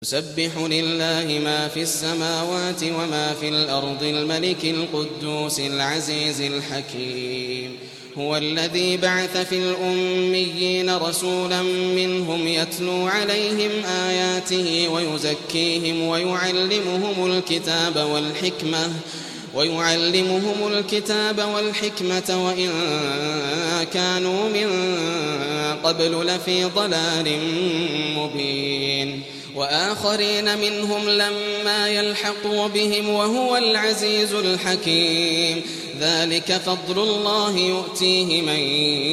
يسبح لله ما في السماوات وما في الأرض الملك القدوس العزيز الحكيم. هو الذي بعث في الأميين رسولا منهم يتلو عليهم آياته ويزكيهم ويعلمهم الكتاب والحكمة وإن كانوا من قبل لفي ضلال مبين. وآخرين منهم لما يلحقوا بهم وهو العزيز الحكيم. ذلك فضل الله يؤتيه من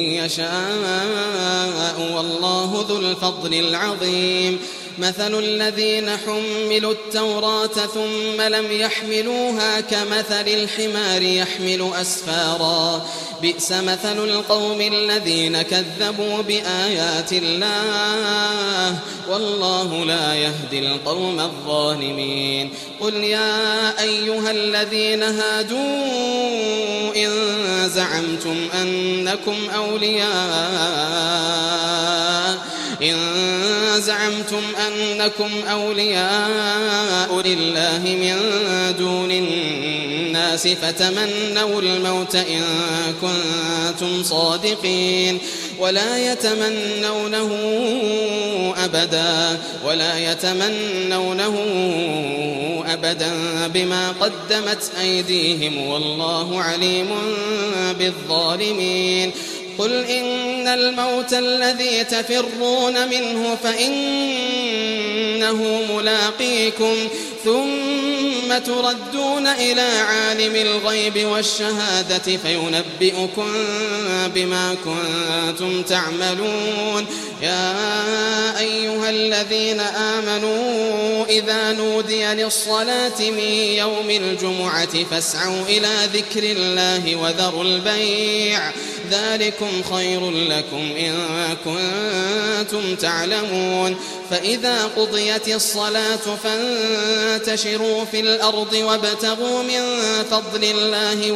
يشاء والله ذو الفضل العظيم. مثل الذين حملوا التوراة ثم لم يحملوها كمثل الحمار يحمل أسفارا بئس مثل القوم الذين كذبوا بآيات الله والله لا يهدي القوم الظالمين. قل يا أيها الذين هادوا إن زعمتم أنكم أولياء لله من دون الناس فتمنوا الموت إن كنتم صادقين ولا يتمنونه أبدا بما قدمت أيديهم والله عليم بالظالمين. قل إن الموت الذي تفرون منه فإنه ملاقيكم ثم تردون إلى عالم الغيب والشهادة فينبئكم بما كنتم تعملون. يا أيها الذين آمنوا إذا نودي للصلاة من يوم الجمعة فاسعوا إلى ذكر الله وذروا البيع ذلكم خير لكم إن كنتم تعلمون. فإذا قضيت الصلاة فانتشروا في الأرض وابتغوا من فضل الله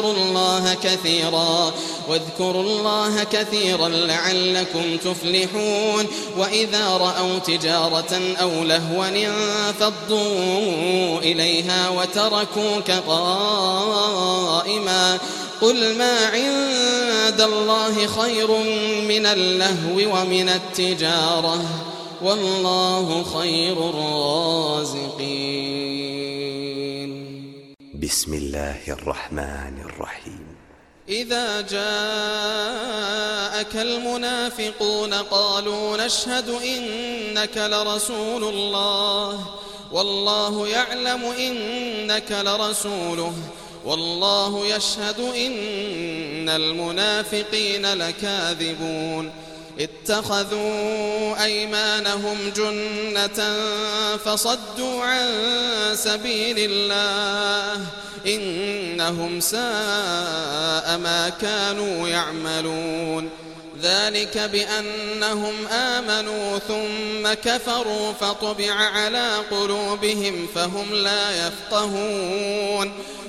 واذكروا الله كثيرا لعلكم تفلحون. وإذا رأوا تجارة أو لهوا انفضوا إليها وتركوك قائما قل ما عند الله خير من اللهو ومن التجارة والله خير الرازقين. بسم الله الرحمن الرحيم. إذا جاءك المنافقون قالوا نشهد إنك لرسول الله والله يعلم إنك لرسوله والله يشهد إن المنافقين لكاذبون. اتخذوا أيمانهم جنة فصدوا عن سبيل الله إنهم ساء ما كانوا يعملون. ذلك بأنهم آمنوا ثم كفروا فطبع على قلوبهم فهم لا يفقهون.